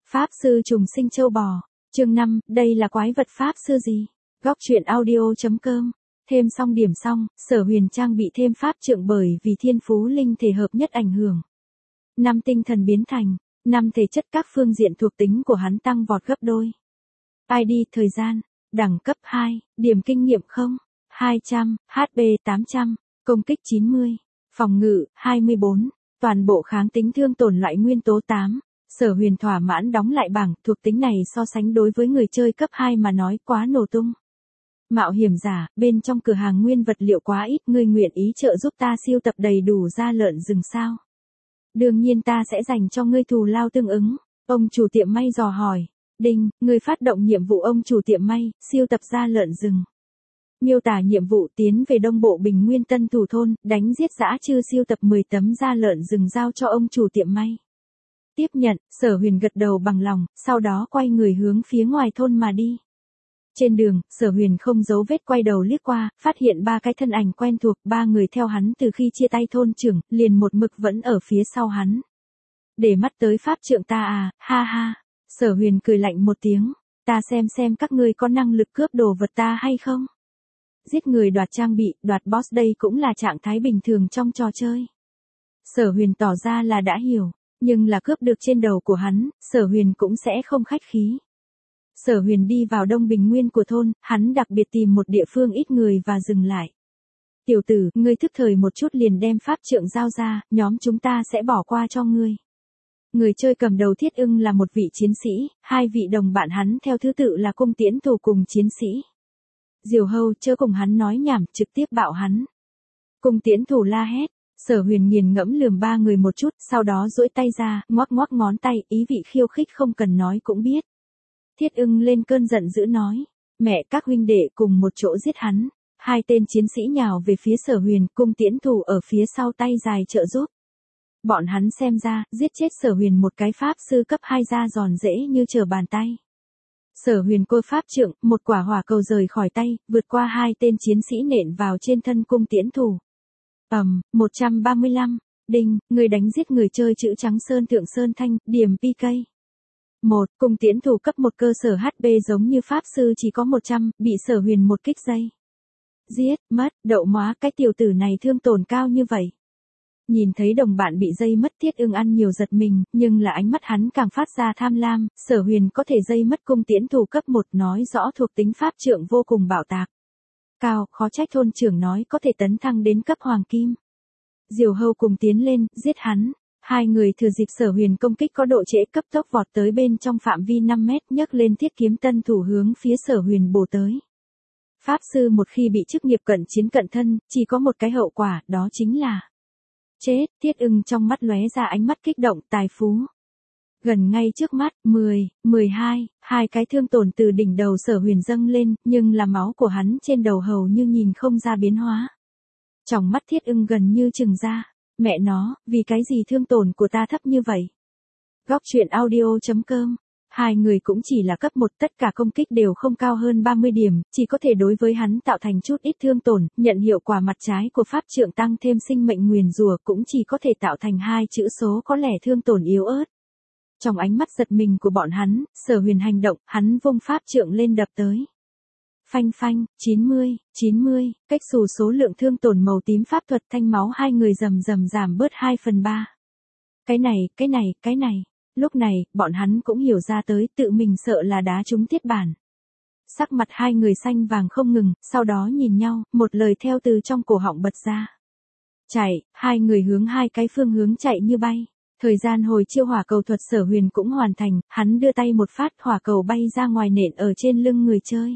Pháp sư trùng sinh châu bò. Chương 5, đây là quái vật pháp sư gì? Góc truyện audio.com. Thêm xong điểm xong, Sở Huyền trang bị thêm pháp trượng bởi vì thiên phú linh thể hợp nhất ảnh hưởng. 5 tinh thần biến thành, 5 thể chất các phương diện thuộc tính của hắn tăng vọt gấp đôi. ID thời gian, đẳng cấp 2, điểm kinh nghiệm 0, 200, HP 800, công kích 90, phòng ngự 24, toàn bộ kháng tính thương tổn loại nguyên tố 8. Sở Huyền thỏa mãn đóng lại bảng, thuộc tính này so sánh đối với người chơi cấp 2 mà nói quá nổ tung. Mạo hiểm giả, bên trong cửa hàng nguyên vật liệu quá ít, ngươi nguyện ý trợ giúp ta siêu tập đầy đủ da lợn rừng sao? Đương nhiên ta sẽ dành cho ngươi thù lao tương ứng. Ông chủ tiệm may dò hỏi. Đinh, ngươi phát động nhiệm vụ ông chủ tiệm may, siêu tập da lợn rừng. Miêu tả nhiệm vụ tiến về đông bộ Bình Nguyên Tân Thủ thôn, đánh giết dã trư siêu tập 10 tấm da lợn rừng giao cho ông chủ tiệm may. Tiếp nhận, Sở Huyền gật đầu bằng lòng, sau đó quay người hướng phía ngoài thôn mà đi. Trên đường, Sở Huyền không giấu vết quay đầu liếc qua, phát hiện 3 cái thân ảnh quen thuộc, 3 người theo hắn từ khi chia tay thôn trưởng, liền một mực vẫn ở phía sau hắn. Để mắt tới pháp trượng ta à, ha ha. Sở Huyền cười lạnh một tiếng, ta xem các ngươi có năng lực cướp đồ vật ta hay không. Giết người đoạt trang bị, đoạt boss đây cũng là trạng thái bình thường trong trò chơi. Sở Huyền tỏ ra là đã hiểu, nhưng là cướp được trên đầu của hắn, Sở Huyền cũng sẽ không khách khí. Sở Huyền đi vào đông bình nguyên của thôn, hắn đặc biệt tìm một địa phương ít người và dừng lại. Tiểu tử, ngươi thức thời một chút liền đem pháp trượng giao ra, nhóm chúng ta sẽ bỏ qua cho ngươi. Người chơi cầm đầu Thiết Ưng là một vị chiến sĩ, 2 vị đồng bạn hắn theo thứ tự là cung tiễn thủ cùng chiến sĩ. Diều Hâu chớ cùng hắn nói nhảm, trực tiếp bạo hắn. Cung tiễn thủ la hét, Sở Huyền nghiền ngẫm lườm 3 người một chút, sau đó duỗi tay ra, ngoắc ngoắc ngón tay, ý vị khiêu khích không cần nói cũng biết. Thiết Ưng lên cơn giận dữ nói, mẹ các huynh đệ cùng một chỗ giết hắn. 2 tên chiến sĩ nhào về phía Sở Huyền, cung tiễn thủ ở phía sau tay dài trợ giúp. Bọn hắn xem ra, giết chết Sở Huyền một cái pháp sư cấp 2 ra giòn dễ như trở bàn tay. Sở Huyền côi pháp trượng, một quả hỏa cầu rời khỏi tay, vượt qua 2 tên chiến sĩ nện vào trên thân cung tiễn thủ. 135, đinh, người đánh giết người chơi chữ trắng sơn thượng sơn thanh, điểm PK. 1. Cung tiễn thủ cấp 1 cơ sở HP giống như pháp sư chỉ có 100, bị Sở Huyền một kích dây. Giết, mất, đậu móa, cái tiểu tử này thương tổn cao như vậy. Nhìn thấy đồng bạn bị dây mất, Thiết Ưng ăn nhiều giật mình, nhưng là ánh mắt hắn càng phát ra tham lam, Sở Huyền có thể dây mất cung tiễn thủ cấp 1 nói rõ thuộc tính pháp trượng vô cùng bạo tạc. Cao, khó trách thôn trưởng nói có thể tấn thăng đến cấp hoàng kim. Diều Hâu cùng tiến lên, giết hắn. 2 người thừa dịp Sở Huyền công kích có độ trễ cấp tốc vọt tới bên trong phạm vi 5 mét, nhấc lên thiết kiếm tân thủ hướng phía Sở Huyền bổ tới. Pháp sư một khi bị chức nghiệp cận chiến cận thân, chỉ có một cái hậu quả, đó chính là chết. Thiết Ưng trong mắt lóe ra ánh mắt kích động, tài phú. Gần ngay trước mắt, 10, 12, 2 cái thương tổn từ đỉnh đầu Sở Huyền dâng lên, nhưng là máu của hắn trên đầu hầu như nhìn không ra biến hóa. Trong mắt Thiết Ưng gần như trừng ra, mẹ nó, vì cái gì thương tổn của ta thấp như vậy? Góc truyện audio.com. 2 người cũng chỉ là cấp 1, tất cả công kích đều không cao hơn 30 điểm, chỉ có thể đối với hắn tạo thành chút ít thương tổn, nhận hiệu quả mặt trái của pháp trượng tăng thêm sinh mệnh nguyền rủa cũng chỉ có thể tạo thành 2 chữ số có lẽ thương tổn yếu ớt. Trong ánh mắt giật mình của bọn hắn, Sở Huyền hành động, hắn vung pháp trượng lên đập tới. Phanh phanh, 90, cách xù số lượng thương tổn màu tím pháp thuật thanh máu 2 người rầm giảm bớt 2/3. Cái này. Lúc này, bọn hắn cũng hiểu ra tới, tự mình sợ là đá trúng thiết bản. Sắc mặt 2 người xanh vàng không ngừng, sau đó nhìn nhau, một lời theo từ trong cổ họng bật ra. Chạy, 2 người hướng 2 cái phương hướng chạy như bay. Thời gian hồi chiêu hỏa cầu thuật Sở Huyền cũng hoàn thành, hắn đưa tay một phát hỏa cầu bay ra ngoài nện ở trên lưng người chơi.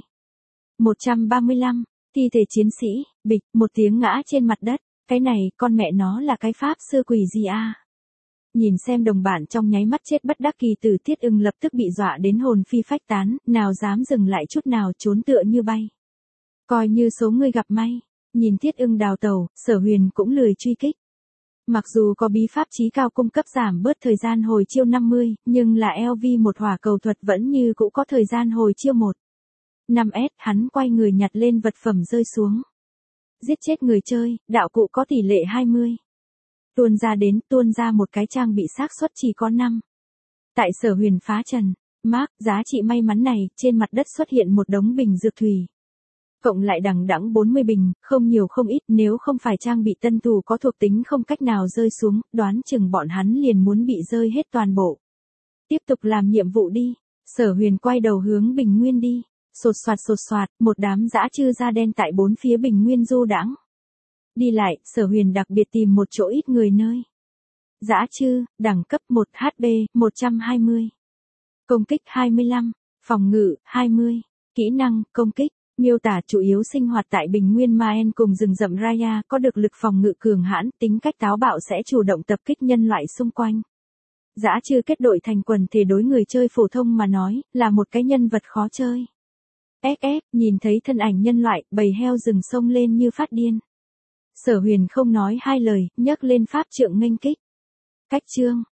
135, thi thể chiến sĩ, bịch, một tiếng ngã trên mặt đất, cái này, con mẹ nó là cái pháp sư quỷ gì a? Nhìn xem đồng bạn trong nháy mắt chết bất đắc kỳ tử, Thiết Ưng lập tức bị dọa đến hồn phi phách tán, nào dám dừng lại chút nào, trốn tựa như bay. Coi như số người gặp may, nhìn Thiết Ưng đào tẩu, Sở Huyền cũng lười truy kích. Mặc dù có bí pháp chí cao cung cấp giảm bớt thời gian hồi chiêu 50, nhưng là LV1 hỏa cầu thuật vẫn như cũ có thời gian hồi chiêu 1. 5S, hắn quay người nhặt lên vật phẩm rơi xuống. Giết chết người chơi, đạo cụ có tỷ lệ 20. Tuôn ra một cái trang bị xác suất chỉ có 5. Tại Sở Huyền phá trần, Mark, giá trị may mắn này, trên mặt đất xuất hiện một đống bình dược thủy. Cộng lại đằng đẵng 40 bình, không nhiều không ít, nếu không phải trang bị tân tù có thuộc tính không cách nào rơi xuống, đoán chừng bọn hắn liền muốn bị rơi hết toàn bộ. Tiếp tục làm nhiệm vụ đi. Sở Huyền quay đầu hướng bình nguyên đi. Sột soạt, một đám dã chư da đen tại bốn phía bình nguyên du đãng. Đi lại, Sở Huyền đặc biệt tìm một chỗ ít người nơi. Dã chư, đẳng cấp 1 HP, 120. Công kích 25. Phòng ngự, 20. Kỹ năng, công kích. Miêu tả chủ yếu sinh hoạt tại bình nguyên Maen cùng rừng rậm Raya, có được lực phòng ngự cường hãn, tính cách táo bạo sẽ chủ động tập kích nhân loại xung quanh. Dã chư kết đội thành quần thể đối người chơi phổ thông mà nói, là một cái nhân vật khó chơi. Nhìn thấy thân ảnh nhân loại, bầy heo rừng sông lên như phát điên. Sở Huyền không nói hai lời, nhấc lên pháp trượng nghênh kích. Cách chương